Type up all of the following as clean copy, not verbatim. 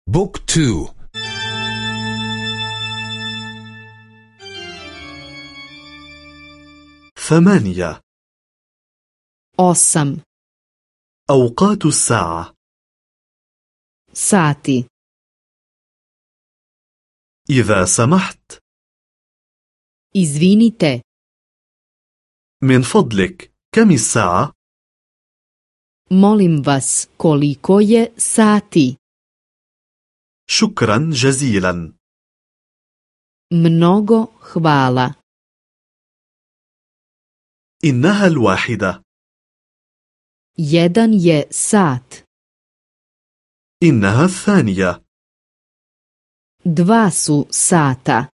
بوك تو. 8. Osam. أوقات الساعة. Sati. إذا سمحت. Izvinite. من فضلك، كم الساعة؟ Molim vas, koliko je sati? شكرا جزيلا. Mnogo hvala. إنها 1. Jedan je sat. إنها 2. Dva su sata.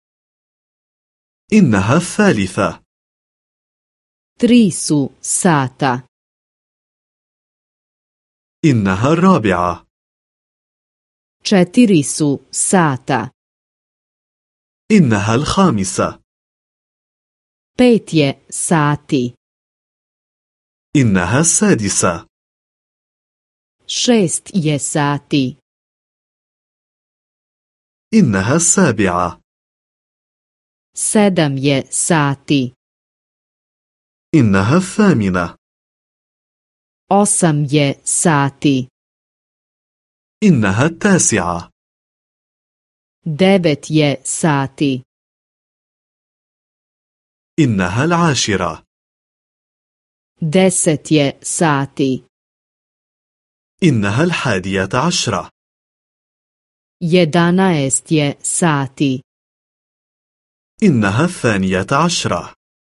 إنها 3. Tri su sata. إنها 4. Četiri su sata. إنها 5. Pet je sati. إنها 6. Šest je sati. إنها 7. Sedam je sati. إنها 8. Osam je sati. إنها 9. Devet je sati. إنها 10. Deset je sati. إنها 11. 11 je sati. إنها 12.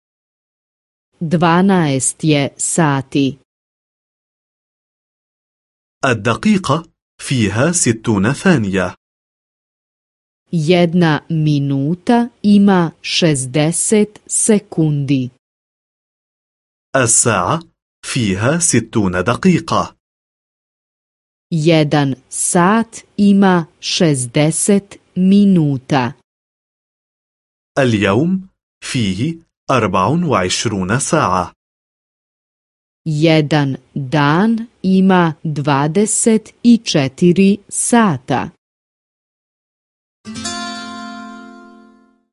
12 je sati. الدقيقة فيها 60 ثانية. Jedna minuta ima 60 sekundi. الساعة فيها 60 دقيقة. Jedan sat ima 60 minuta. اليوم فيه 24 ساعة. Jedan dan ima 24 sata.